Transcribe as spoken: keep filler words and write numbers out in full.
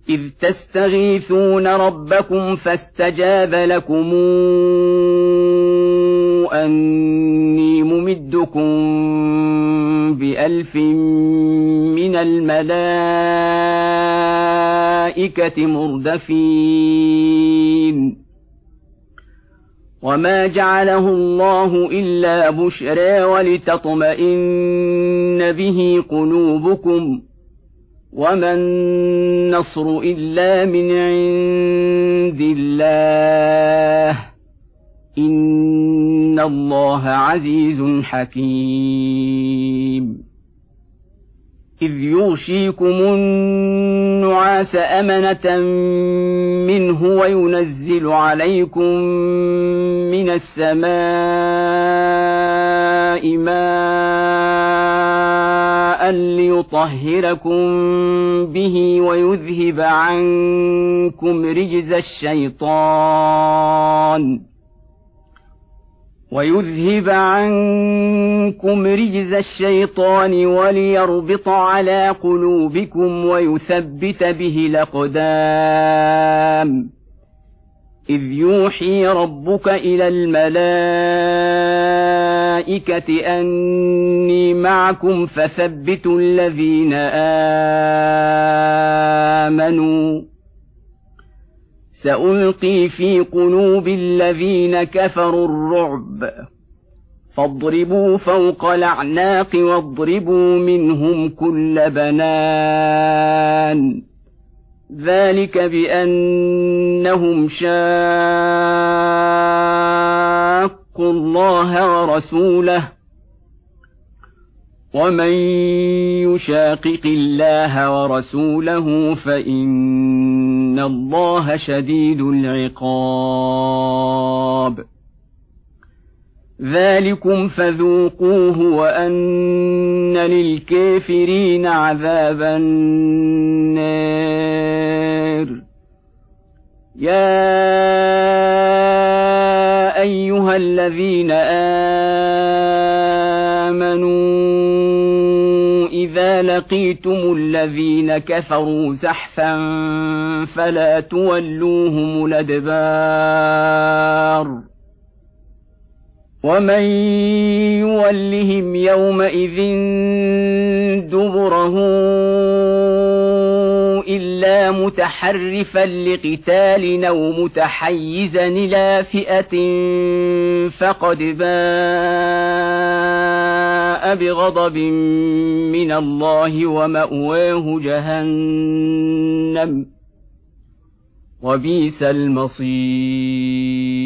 إذ تستغيثون ربكم فاستجاب لكم أني ممدكم بألف من الملائكة مردفين وما جعله الله إلا بشرى ولتطمئن به قلوبكم وما النصر إلا من عند الله إن الله عزيز حكيم إذ يغشيكم النعاس أمنة منه وينزل عليكم من السماء ماء ليطهركم به ويذهب عنكم رجز الشيطان ويذهب عنكم رجز الشيطان وليربط على قلوبكم ويثبت به الأقدام إذ يوحي ربك إلى الملائكة أني معكم فثبتوا الذين آمنوا سألقي في قلوب الذين كفروا الرعب فاضربوا فوق الأعناق واضربوا منهم كل بنان ذلك بأنهم شاقوا الله ورسوله ومن يشاقق الله ورسوله فإن الله شديد العقاب ذلكم فذوقوه وأن للكافرين عذاب النار يا أيها الذين آمنوا إذا لقيتم الذين كفروا زحفا فلا تولوهم الأدبار ومن يولهم يومئذ دبره إلا متحرفا لقتال أو متحيزا إلى فئة فقد باء بغضب من الله ومأواه جهنم وبئس المصير